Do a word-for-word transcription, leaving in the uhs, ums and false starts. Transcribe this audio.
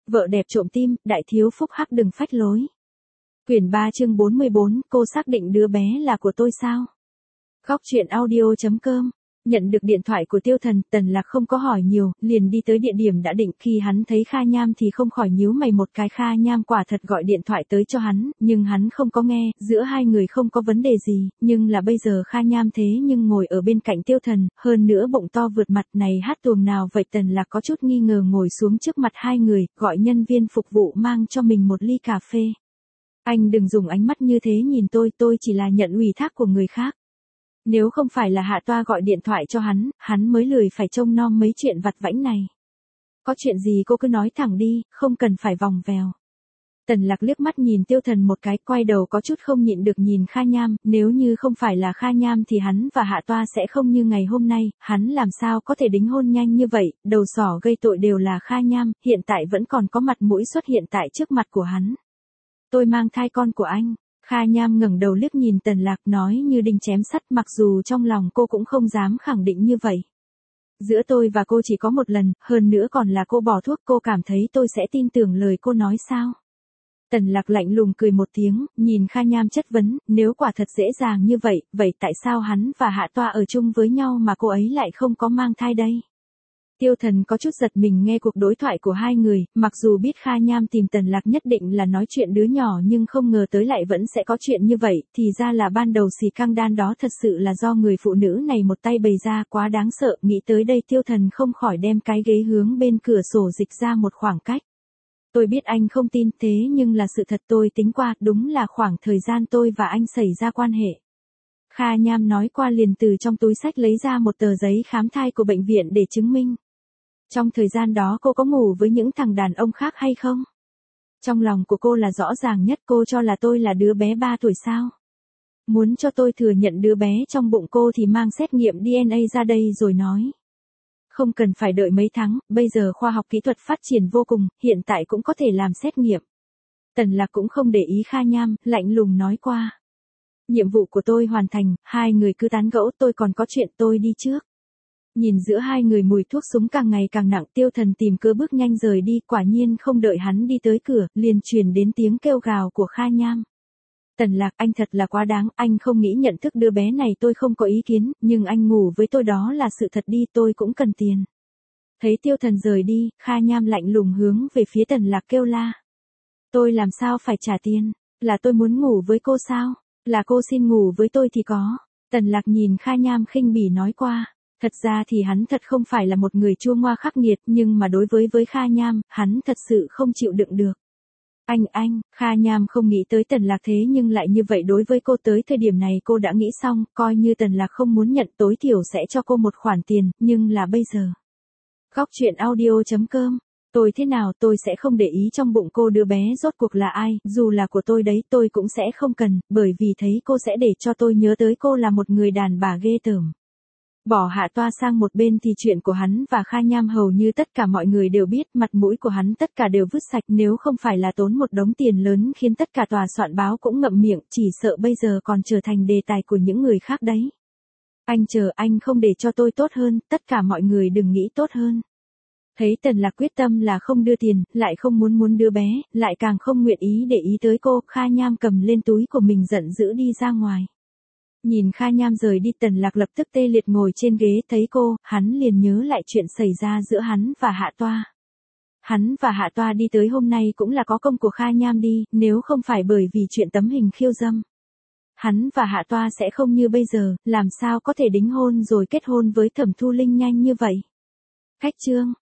Vợ đẹp trộm tim, đại thiếu phúc hắc đừng phách lối. Quyển ba chương bốn mươi bốn, cô xác định đứa bé là của tôi sao? Góc truyện audio.com. Nhận được điện thoại của Tiêu Thần, Tần Lạc không có hỏi nhiều, liền đi tới địa điểm đã định. Khi hắn thấy Kha Nham thì không khỏi nhíu mày một cái. Kha Nham quả thật gọi điện thoại tới cho hắn, nhưng hắn không có nghe. Giữa hai người không có vấn đề gì, nhưng là bây giờ Kha Nham thế nhưng ngồi ở bên cạnh Tiêu Thần, hơn nữa bụng to vượt mặt này hát tuồng nào vậy. Tần Lạc có chút nghi ngờ ngồi xuống trước mặt hai người, gọi nhân viên phục vụ mang cho mình một ly cà phê. Anh đừng dùng ánh mắt như thế nhìn tôi, tôi chỉ là nhận ủy thác của người khác. Nếu không phải là Hạ Toa gọi điện thoại cho hắn, hắn mới lười phải trông nom mấy chuyện vặt vãnh này. Có chuyện gì cô cứ nói thẳng đi, không cần phải vòng vèo. Tần Lạc liếc mắt nhìn Tiêu Thần một cái, quay đầu có chút không nhịn được nhìn Kha Nham, nếu như không phải là Kha Nham thì hắn và Hạ Toa sẽ không như ngày hôm nay, hắn làm sao có thể đính hôn nhanh như vậy, đầu sỏ gây tội đều là Kha Nham, hiện tại vẫn còn có mặt mũi xuất hiện tại trước mặt của hắn. Tôi mang thai con của anh. Kha Nham ngẩng đầu liếc nhìn Tần Lạc nói như đinh chém sắt, mặc dù trong lòng cô cũng không dám khẳng định như vậy. Giữa tôi và cô chỉ có một lần, hơn nữa còn là cô bỏ thuốc, cô cảm thấy tôi sẽ tin tưởng lời cô nói sao? Tần Lạc lạnh lùng cười một tiếng, nhìn Kha Nham chất vấn, nếu quả thật dễ dàng như vậy, vậy tại sao hắn và Hạ Toa ở chung với nhau mà cô ấy lại không có mang thai đây? Tiêu Thần có chút giật mình nghe cuộc đối thoại của hai người, mặc dù biết Kha Nham tìm Tần Lạc nhất định là nói chuyện đứa nhỏ nhưng không ngờ tới lại vẫn sẽ có chuyện như vậy, thì ra là ban đầu xì căng đan đó thật sự là do người phụ nữ này một tay bày ra, quá đáng sợ. Nghĩ tới đây Tiêu Thần không khỏi đem cái ghế hướng bên cửa sổ dịch ra một khoảng cách. Tôi biết anh không tin, thế nhưng là sự thật, tôi tính qua, đúng là khoảng thời gian tôi và anh xảy ra quan hệ. Kha Nham nói qua liền từ trong túi xách lấy ra một tờ giấy khám thai của bệnh viện để chứng minh. Trong thời gian đó cô có ngủ với những thằng đàn ông khác hay không? Trong lòng của cô là rõ ràng nhất, cô cho là tôi là đứa bé ba tuổi sao? Muốn cho tôi thừa nhận đứa bé trong bụng cô thì mang xét nghiệm đê en a ra đây rồi nói. Không cần phải đợi mấy tháng, bây giờ khoa học kỹ thuật phát triển vô cùng, hiện tại cũng có thể làm xét nghiệm. Tần Lạc cũng không để ý Kha Nham, lạnh lùng nói qua. Nhiệm vụ của tôi hoàn thành, hai người cứ tán gẫu, tôi còn có chuyện, tôi đi trước. Nhìn giữa hai người mùi thuốc súng càng ngày càng nặng, Tiêu Thần tìm cơ bước nhanh rời đi, quả nhiên không đợi hắn đi tới cửa, liền truyền đến tiếng kêu gào của Kha Nham. Tần Lạc, anh thật là quá đáng, anh không nghĩ nhận thức đứa bé này, tôi không có ý kiến, nhưng anh ngủ với tôi đó là sự thật đi, tôi cũng cần tiền. Thấy Tiêu Thần rời đi, Kha Nham lạnh lùng hướng về phía Tần Lạc kêu la. Tôi làm sao phải trả tiền? Là tôi muốn ngủ với cô sao? Là cô xin ngủ với tôi thì có. Tần Lạc nhìn Kha Nham khinh bỉ nói qua. Thật ra thì hắn thật không phải là một người chua ngoa khắc nghiệt, nhưng mà đối với với Kha Nham, hắn thật sự không chịu đựng được. Anh anh, Kha Nham không nghĩ tới Tần Lạc thế nhưng lại như vậy đối với cô, tới thời điểm này cô đã nghĩ xong, coi như Tần Lạc không muốn nhận tối thiểu sẽ cho cô một khoản tiền, nhưng là bây giờ. Góc truyện audio.com. Tôi thế nào tôi sẽ không để ý trong bụng cô đứa bé rốt cuộc là ai, dù là của tôi đấy tôi cũng sẽ không cần, bởi vì thấy cô sẽ để cho tôi nhớ tới cô là một người đàn bà ghê tởm. Bỏ Hạ Toa sang một bên thì chuyện của hắn và Kha Nham hầu như tất cả mọi người đều biết, mặt mũi của hắn tất cả đều vứt sạch, nếu không phải là tốn một đống tiền lớn khiến tất cả tòa soạn báo cũng ngậm miệng, chỉ sợ bây giờ còn trở thành đề tài của những người khác đấy. Anh chờ, anh không để cho tôi tốt hơn, tất cả mọi người đừng nghĩ tốt hơn. Thấy Tần Lạc quyết tâm là không đưa tiền, lại không muốn muốn đứa bé, lại càng không nguyện ý để ý tới cô, Kha Nham cầm lên túi của mình giận dữ đi ra ngoài. Nhìn Kha Nham rời đi, Tần Lạc lập tức tê liệt ngồi trên ghế, thấy cô, hắn liền nhớ lại chuyện xảy ra giữa hắn và Hạ Toa. Hắn và Hạ Toa đi tới hôm nay cũng là có công của Kha Nham đi, nếu không phải bởi vì chuyện tấm hình khiêu dâm. Hắn và Hạ Toa sẽ không như bây giờ, làm sao có thể đính hôn rồi kết hôn với Thẩm Thu Linh nhanh như vậy. Khách chương.